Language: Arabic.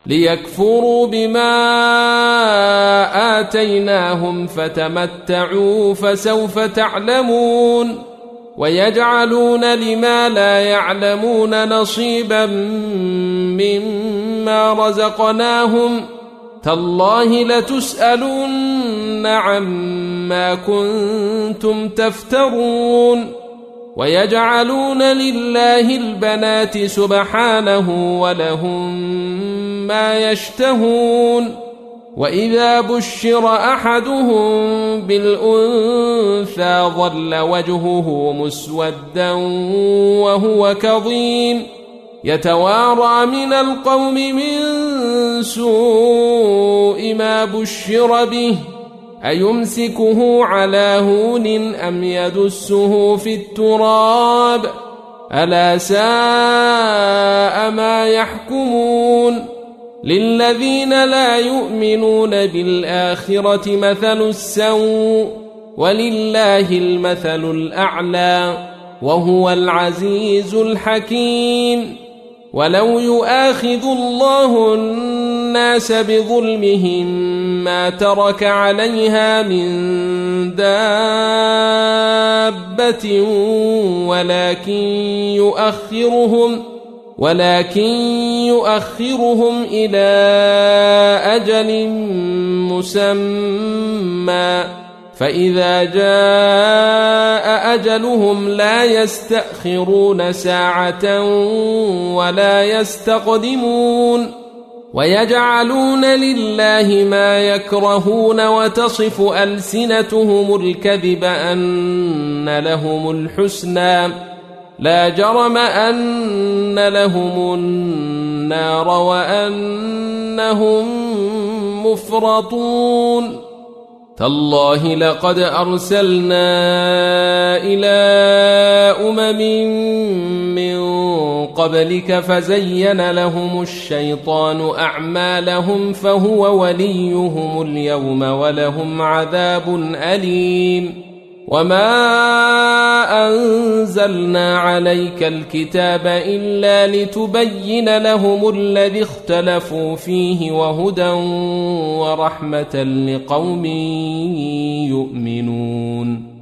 ليكفروا بما آتيناهم فتمتعوا فسوف تعلمون ويجعلون لما لا يعلمون نصيبا مما رزقناهم تالله لتسألن عما كنتم تفترون ويجعلون لله البنات سبحانه ولهم ما يشتهون وإذا بشر أحدهم بالأنثى ظل وجهه مسودا وهو كظيم يتوارى من القوم من سوء ما بشر به أيمسكه على هون أم يدسه في التراب ألا ساء ما يحكمون للذين لا يؤمنون بالآخرة مثل السوء ولله المثل الأعلى وهو العزيز الحكيم ولو يؤاخذ الله الناس بظلمهم ما ترك عليها من دابة ولكن يؤخرهم إلى أجل مسمى فإذا جاء أجلهم لا يستأخرون ساعة ولا يستقدمون ويجعلون لله ما يكرهون وتصف ألسنتهم الكذب أن لهم الحسنى لا جرم أن لهم النار وأنهم مفرطون تالله لقد أرسلنا إلى من قبلك فزين لهم الشيطان أعمالهم فهو وليهم اليوم ولهم عذاب أليم وما أنزلنا عليك الكتاب إلا لتبين لهم الذي اختلفوا فيه وهدى ورحمة لقوم يؤمنون